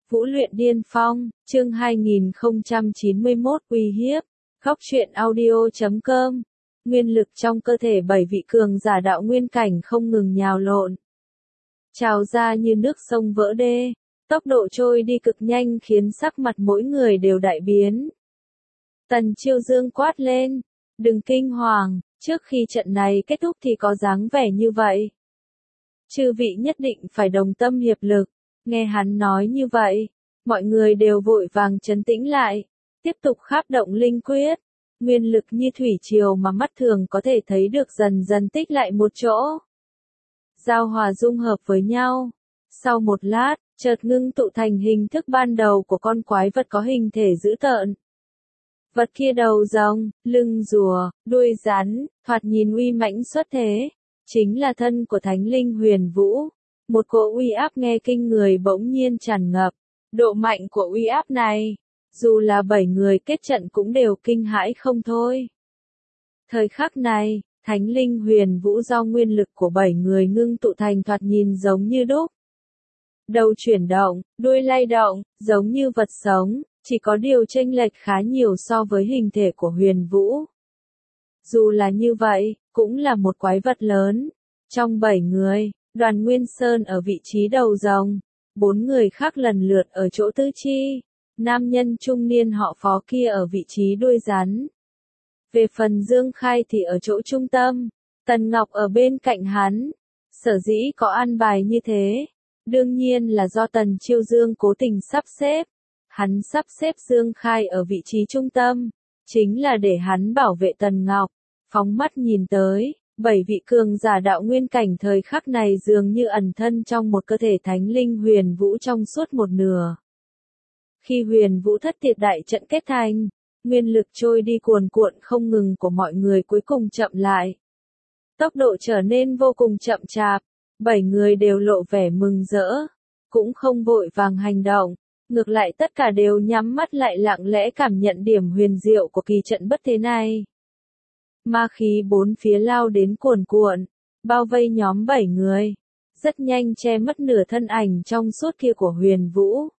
Vũ luyện điên phong, chương 2091 uy hiếp. Góc truyện audio.com. Nguyên lực trong cơ thể 7 vị cường giả đạo nguyên cảnh không ngừng nhào lộn, trào ra như nước sông vỡ đê, tốc độ trôi đi cực nhanh khiến sắc mặt mỗi người đều đại biến. Tần Chiêu Dương quát lên, đừng kinh hoàng, trước khi trận này kết thúc thì có dáng vẻ như vậy. Chư vị nhất định phải đồng tâm hiệp lực. Nghe hắn nói như vậy, mọi người đều vội vàng trấn tĩnh lại, tiếp tục kháp động linh quyết. Nguyên lực như thủy triều mà mắt thường có thể thấy được dần dần tích lại một chỗ, giao hòa dung hợp với nhau. Sau một lát, chợt ngưng tụ thành hình thức ban đầu của con quái vật có hình thể dữ tợn. Vật kia đầu rồng, lưng rùa, đuôi rắn, thoạt nhìn uy mãnh xuất thế, chính là thân của Thánh Linh Huyền Vũ. Một cỗ uy áp nghe kinh người bỗng nhiên tràn ngập. Độ mạnh của uy áp này, dù là 7 người kết trận cũng đều kinh hãi không thôi. Thời khắc này, Thánh Linh Huyền Vũ do nguyên lực của 7 người ngưng tụ thành thoạt nhìn giống như đúc. Đầu chuyển động, đuôi lay động, giống như vật sống, chỉ có điều chênh lệch khá nhiều so với hình thể của Huyền Vũ. Dù là như vậy, cũng là một quái vật lớn. Trong 7 người, Đoàn Nguyên Sơn ở vị trí đầu rồng, 4 người khác lần lượt ở chỗ tứ chi, nam nhân trung niên họ Phó kia ở vị trí đuôi rắn. Về phần Dương Khai thì ở chỗ trung tâm, Tần Ngọc ở bên cạnh hắn. Sở dĩ có an bài như thế, đương nhiên là do Tần Chiêu Dương cố tình sắp xếp. Hắn sắp xếp Dương Khai ở vị trí trung tâm, chính là để hắn bảo vệ Tần Ngọc. Phóng mắt nhìn tới, 7 vị cường giả đạo nguyên cảnh thời khắc này dường như ẩn thân trong một cơ thể Thánh Linh Huyền Vũ trong suốt một nửa. Khi Huyền Vũ thất tiệt đại trận kết thành, nguyên lực trôi đi cuồn cuộn không ngừng của mọi người cuối cùng chậm lại. Tốc độ trở nên vô cùng chậm chạp, 7 người đều lộ vẻ mừng rỡ, cũng không vội vàng hành động, ngược lại tất cả đều nhắm mắt lại lặng lẽ cảm nhận điểm huyền diệu của kỳ trận bất thế này. Ma khí bốn phía lao đến cuồn cuộn, bao vây nhóm 7 người, rất nhanh che mất nửa thân ảnh trong suốt kia của Huyền Vũ.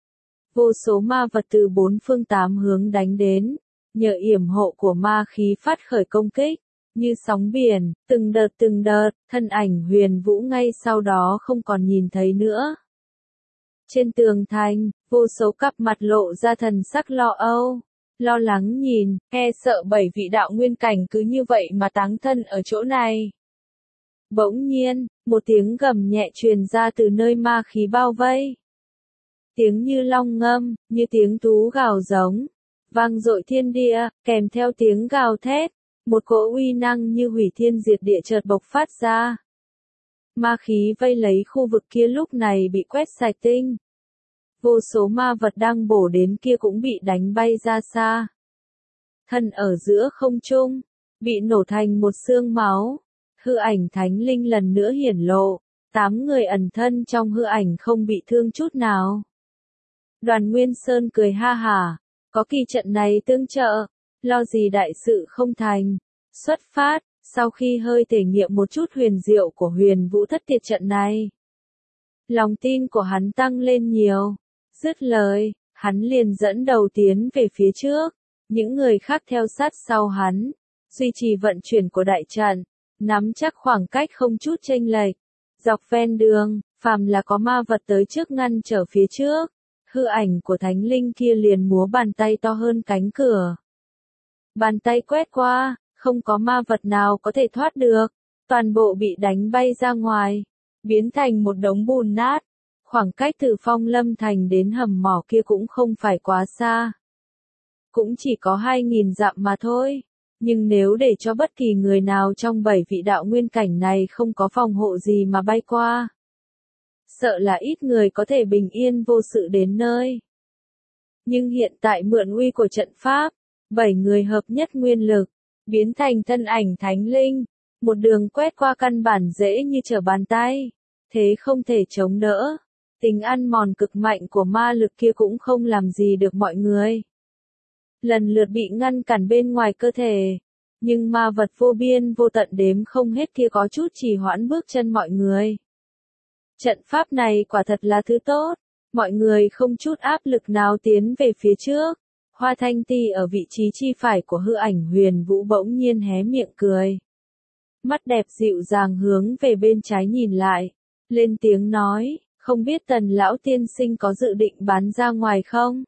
Vô số ma vật từ 4 phương 8 hướng đánh đến, nhờ yểm hộ của ma khí phát khởi công kích, như sóng biển, từng đợt, thân ảnh Huyền Vũ ngay sau đó không còn nhìn thấy nữa. Trên tường thành, vô số cặp mặt lộ ra thần sắc lo âu. Lo lắng nhìn, e sợ 7 vị đạo nguyên cảnh cứ như vậy mà táng thân ở chỗ này. Bỗng nhiên, một tiếng gầm nhẹ truyền ra từ nơi ma khí bao vây. Tiếng như long ngâm, như tiếng thú gào giống, vang dội thiên địa, kèm theo tiếng gào thét, một cỗ uy năng như hủy thiên diệt địa chợt bộc phát ra. Ma khí vây lấy khu vực kia lúc này bị quét sạch tinh. Vô số ma vật đang bổ đến kia cũng bị đánh bay ra xa. Thân ở giữa không trung, bị nổ thành một xương máu. Hư ảnh Thánh Linh lần nữa hiển lộ, 8 người ẩn thân trong hư ảnh không bị thương chút nào. Đoàn Nguyên Sơn cười ha hả, có kỳ trận này tương trợ, lo gì đại sự không thành. Xuất phát, sau khi hơi thể nghiệm một chút huyền diệu của Huyền Vũ thất tiệt trận này, lòng tin của hắn tăng lên nhiều. Dứt lời, hắn liền dẫn đầu tiến về phía trước, những người khác theo sát sau hắn, duy trì vận chuyển của đại trận, nắm chắc khoảng cách không chút chênh lệch. Dọc ven đường, phàm là có ma vật tới trước ngăn trở phía trước, hư ảnh của Thánh Linh kia liền múa bàn tay to hơn cánh cửa. Bàn tay quét qua, không có ma vật nào có thể thoát được, toàn bộ bị đánh bay ra ngoài, biến thành một đống bùn nát. Khoảng cách từ Phong Lâm Thành đến hầm mỏ kia cũng không phải quá xa. Cũng chỉ có 2.000 dặm mà thôi. Nhưng nếu để cho bất kỳ người nào trong 7 vị đạo nguyên cảnh này không có phòng hộ gì mà bay qua, sợ là ít người có thể bình yên vô sự đến nơi. Nhưng hiện tại mượn uy của trận pháp, 7 người hợp nhất nguyên lực, biến thành thân ảnh Thánh Linh, một đường quét qua căn bản dễ như trở bàn tay, thế không thể chống đỡ. Tính ăn mòn cực mạnh của ma lực kia cũng không làm gì được mọi người. Lần lượt bị ngăn cản bên ngoài cơ thể. Nhưng ma vật vô biên vô tận đếm không hết kia có chút trì hoãn bước chân mọi người. Trận pháp này quả thật là thứ tốt. Mọi người không chút áp lực nào tiến về phía trước. Hoa Thanh Ti ở vị trí chi phải của hư ảnh Huyền Vũ bỗng nhiên hé miệng cười. Mắt đẹp dịu dàng hướng về bên trái nhìn lại. Lên tiếng nói, không biết Tần lão tiên sinh có dự định bán ra ngoài không?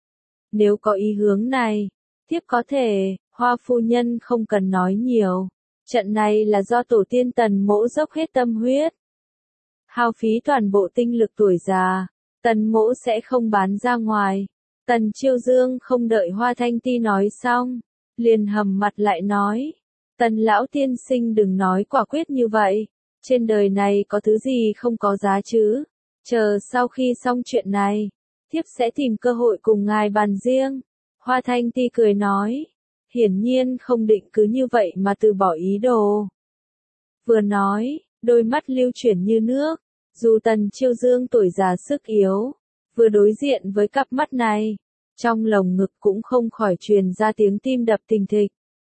Nếu có ý hướng này, thiếp có thể, Hoa phu nhân không cần nói nhiều. Trận này là do tổ tiên Tần mỗ dốc hết tâm huyết. Hao phí toàn bộ tinh lực tuổi già, Tần mỗ sẽ không bán ra ngoài. Tần Chiêu Dương không đợi Hoa Thanh Ti nói xong, liền hầm mặt lại nói. Tần lão tiên sinh đừng nói quả quyết như vậy. Trên đời này có thứ gì không có giá chứ? Chờ sau khi xong chuyện này, thiếp sẽ tìm cơ hội cùng ngài bàn riêng. Hoa Thanh Ti cười nói. Hiển nhiên không định cứ như vậy mà từ bỏ ý đồ. Vừa nói, đôi mắt lưu chuyển như nước. Dù Tần Chiêu Dương tuổi già sức yếu, vừa đối diện với cặp mắt này, trong lồng ngực cũng không khỏi truyền ra tiếng tim đập thình thịch.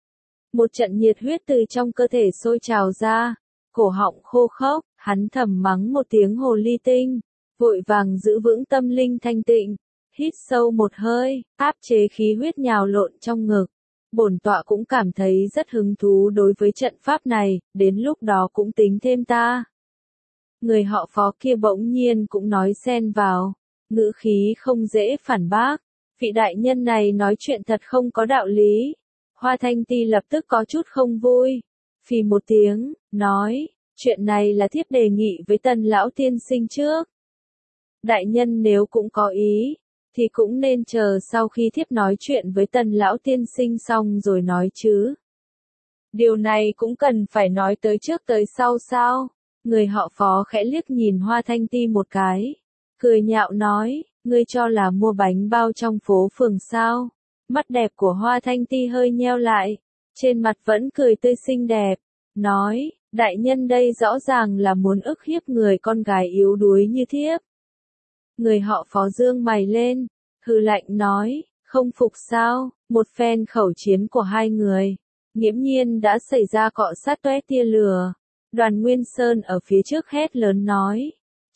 Một trận nhiệt huyết từ trong cơ thể sôi trào ra, cổ họng khô khốc, hắn thầm mắng một tiếng hồ ly tinh, vội vàng giữ vững tâm linh thanh tịnh, hít sâu một hơi, áp chế khí huyết nhào lộn trong ngực. Bổn tọa cũng cảm thấy rất hứng thú đối với trận pháp này, đến lúc đó cũng tính thêm ta. Người họ Phó kia bỗng nhiên cũng nói xen vào, ngữ khí không dễ phản bác, vị đại nhân này nói chuyện thật không có đạo lý. Hoa Thanh Ti lập tức có chút không vui, phì một tiếng, nói, chuyện này là thiếp đề nghị với Tần lão tiên sinh trước. Đại nhân nếu cũng có ý, thì cũng nên chờ sau khi thiếp nói chuyện với Tần lão tiên sinh xong rồi nói chứ. Điều này cũng cần phải nói tới trước tới sau sao? Người họ Phó khẽ liếc nhìn Hoa Thanh Ti một cái, cười nhạo nói, ngươi cho là mua bánh bao trong phố phường sao? Mắt đẹp của Hoa Thanh Ti hơi nheo lại, trên mặt vẫn cười tươi xinh đẹp, nói, đại nhân đây rõ ràng là muốn ức hiếp người con gái yếu đuối như thiếp. Người họ Phó dương mày lên, hừ lạnh nói, không phục sao? Một phen khẩu chiến của hai người, nghiễm nhiên đã xảy ra cọ sát toét tia lửa. Đoàn Nguyên Sơn ở phía trước hét lớn nói,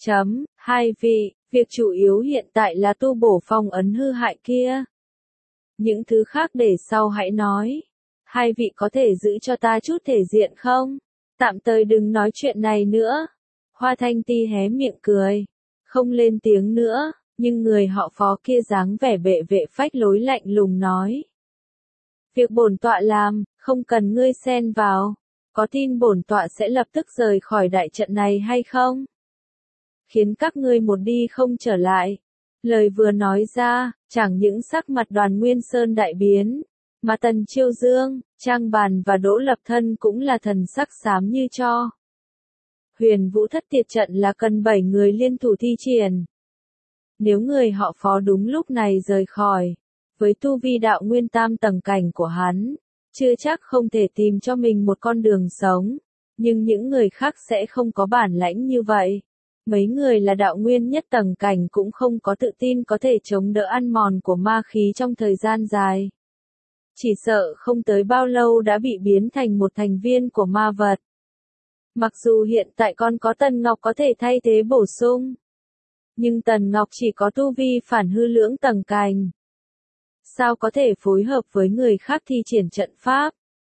hai vị, việc chủ yếu hiện tại là tu bổ phong ấn hư hại kia. Những thứ khác để sau hãy nói. Hai vị có thể giữ cho ta chút thể diện không? Tạm thời đừng nói chuyện này nữa. Hoa Thanh Ti hé miệng cười, không lên tiếng nữa, nhưng người họ Phó kia dáng vẻ bệ vệ phách lối lạnh lùng nói. Việc bổn tọa làm, không cần ngươi xen vào. Có tin bổn tọa sẽ lập tức rời khỏi đại trận này hay không? Khiến các ngươi một đi không trở lại. Lời vừa nói ra, chẳng những sắc mặt Đoàn Nguyên Sơn đại biến, mà Tần Chiêu Dương, Trang Bàn và Đỗ Lập Thân cũng là thần sắc xám như tro. Huyền Vũ thất tiệt trận là cần 7 người liên thủ thi triển. Nếu người họ Phó đúng lúc này rời khỏi, với tu vi đạo nguyên tam tầng cảnh của hắn, chưa chắc không thể tìm cho mình một con đường sống, nhưng những người khác sẽ không có bản lãnh như vậy. Mấy người là đạo nguyên nhất tầng cảnh cũng không có tự tin có thể chống đỡ ăn mòn của ma khí trong thời gian dài. Chỉ sợ không tới bao lâu đã bị biến thành một thành viên của ma vật. Mặc dù hiện tại còn có Tần Ngọc có thể thay thế bổ sung, nhưng Tần Ngọc chỉ có tu vi phản hư lưỡng tầng cảnh. Sao có thể phối hợp với người khác thi triển trận pháp?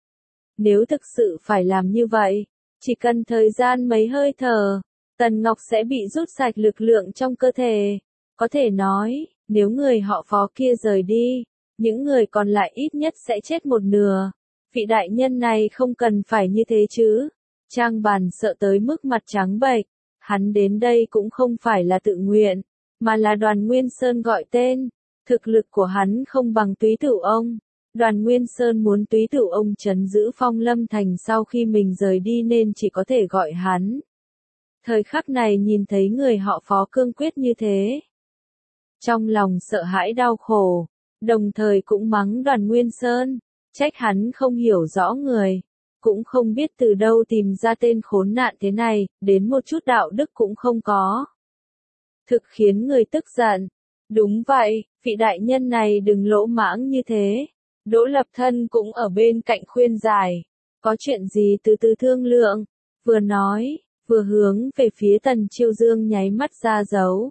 Nếu thực sự phải làm như vậy, chỉ cần thời gian mấy hơi thở, Tần Ngọc sẽ bị rút sạch lực lượng trong cơ thể. Có thể nói, nếu người họ Phó kia rời đi, những người còn lại ít nhất sẽ chết một nửa. Vị đại nhân này không cần phải như thế chứ. Trang Bàn sợ tới mức mặt trắng bệch. Hắn đến đây cũng không phải là tự nguyện, mà là Đoàn Nguyên Sơn gọi tên. Thực lực của hắn không bằng Túy Tửu ông. Đoàn Nguyên Sơn muốn Túy Tửu ông trấn giữ Phong Lâm Thành sau khi mình rời đi nên chỉ có thể gọi hắn. Thời khắc này nhìn thấy người họ Phó cương quyết như thế, trong lòng sợ hãi đau khổ, đồng thời cũng mắng Đoàn Nguyên Sơn, trách hắn không hiểu rõ người, cũng không biết từ đâu tìm ra tên khốn nạn thế này, đến một chút đạo đức cũng không có. Thực khiến người tức giận. Đúng vậy, vị đại nhân này đừng lỗ mãng như thế. Đỗ Lập Thân cũng ở bên cạnh khuyên giải. Có chuyện gì từ từ thương lượng. Vừa nói, vừa hướng về phía Tần Chiêu Dương nháy mắt ra dấu.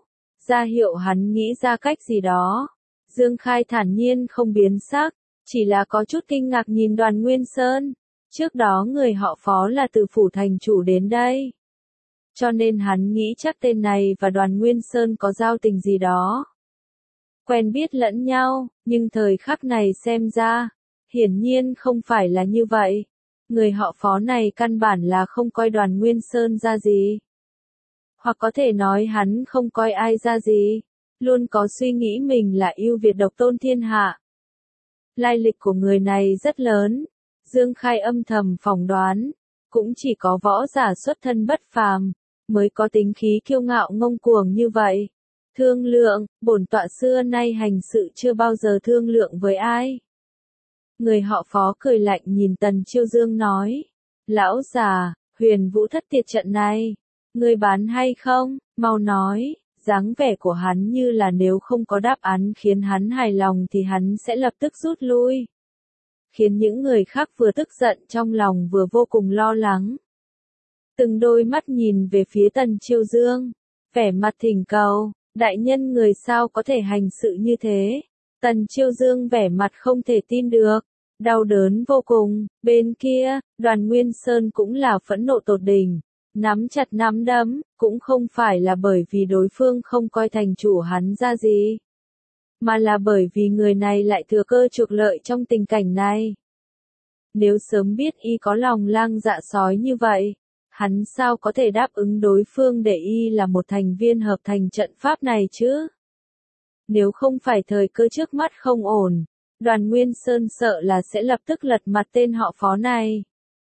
ra hiệu hắn nghĩ ra cách gì đó. Dương Khai thản nhiên không biến sắc, chỉ là có chút kinh ngạc nhìn Đoàn Nguyên Sơn. Trước đó người họ Phó là từ phủ thành chủ đến đây. Cho nên hắn nghĩ chắc tên này và Đoàn Nguyên Sơn có giao tình gì đó. Quen biết lẫn nhau, nhưng thời khắc này xem ra, hiển nhiên không phải là như vậy. Người họ Phó này căn bản là không coi Đoàn Nguyên Sơn ra gì. Hoặc có thể nói hắn không coi ai ra gì, luôn có suy nghĩ mình là ưu việt độc tôn thiên hạ. Lai lịch của người này rất lớn, Dương Khai âm thầm phỏng đoán, cũng chỉ có võ giả xuất thân bất phàm, mới có tính khí kiêu ngạo ngông cuồng như vậy. Thương lượng, bổn tọa xưa nay hành sự chưa bao giờ thương lượng với ai. Người họ Phó cười lạnh nhìn Tần Chiêu Dương nói, lão già, Huyền Vũ thất tiệt trận này, ngươi bán hay không, mau nói. Dáng vẻ của hắn như là nếu không có đáp án khiến hắn hài lòng thì hắn sẽ lập tức rút lui. Khiến những người khác vừa tức giận trong lòng vừa vô cùng lo lắng. Từng đôi mắt nhìn về phía Tần Chiêu Dương, vẻ mặt thỉnh cầu, đại nhân người sao có thể hành sự như thế. Tần Chiêu Dương vẻ mặt không thể tin được, đau đớn vô cùng. Bên kia, Đoàn Nguyên Sơn cũng là phẫn nộ tột đỉnh. Nắm chặt nắm đấm, cũng không phải là bởi vì đối phương không coi thành chủ hắn ra gì, mà là bởi vì người này lại thừa cơ trục lợi trong tình cảnh này. Nếu sớm biết y có lòng lang dạ sói như vậy, hắn sao có thể đáp ứng đối phương để y là một thành viên hợp thành trận pháp này chứ? Nếu không phải thời cơ trước mắt không ổn, Đoàn Nguyên Sơn sợ là sẽ lập tức lật mặt tên họ Phó này.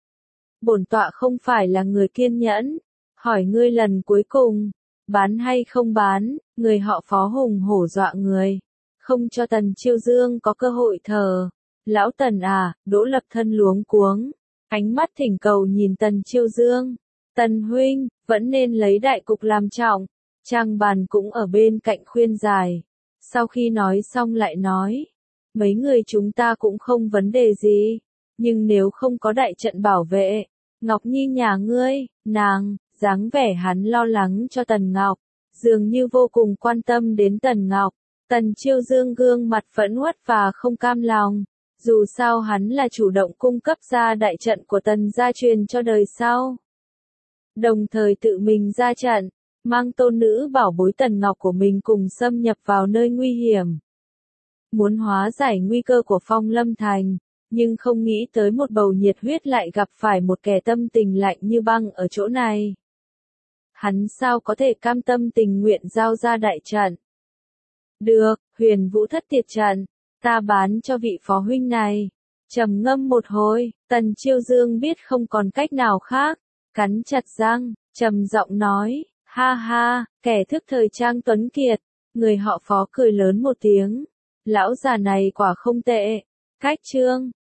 Bổn tọa không phải là người kiên nhẫn, hỏi ngươi lần cuối cùng, bán hay không bán, người họ Phó hùng hổ dọa người, không cho Tần Chiêu Dương có cơ hội thở. Lão Tần à, Đỗ Lập Thân luống cuống, ánh mắt thỉnh cầu nhìn Tần Chiêu Dương. Tần huynh, vẫn nên lấy đại cục làm trọng. Trang Bàn cũng ở bên cạnh khuyên giải. Sau khi nói xong lại nói, mấy người chúng ta cũng không vấn đề gì, nhưng nếu không có đại trận bảo vệ, Ngọc Nhi nhà ngươi, nàng, dáng vẻ hắn lo lắng cho Tần Ngọc, dường như vô cùng quan tâm đến Tần Ngọc. Tần Chiêu Dương gương mặt phẫn uất và không cam lòng, dù sao hắn là chủ động cung cấp ra đại trận của Tần gia truyền cho đời sau. Đồng thời tự mình ra trận, mang tôn nữ bảo bối Tần Ngọc của mình cùng xâm nhập vào nơi nguy hiểm. Muốn hóa giải nguy cơ của Phong Lâm Thành, nhưng không nghĩ tới một bầu nhiệt huyết lại gặp phải một kẻ tâm tình lạnh như băng ở chỗ này. Hắn sao có thể cam tâm tình nguyện giao ra đại trận? Được, Huyền Vũ thất tiệt trận, ta bán cho vị phó huynh này. Trầm ngâm một hồi, Tần Chiêu Dương biết không còn cách nào khác, cắn chặt răng, trầm giọng nói, ha ha, kẻ thức thời trang tuấn kiệt. Người họ Phó cười lớn một tiếng, lão già này quả không tệ. Cách chương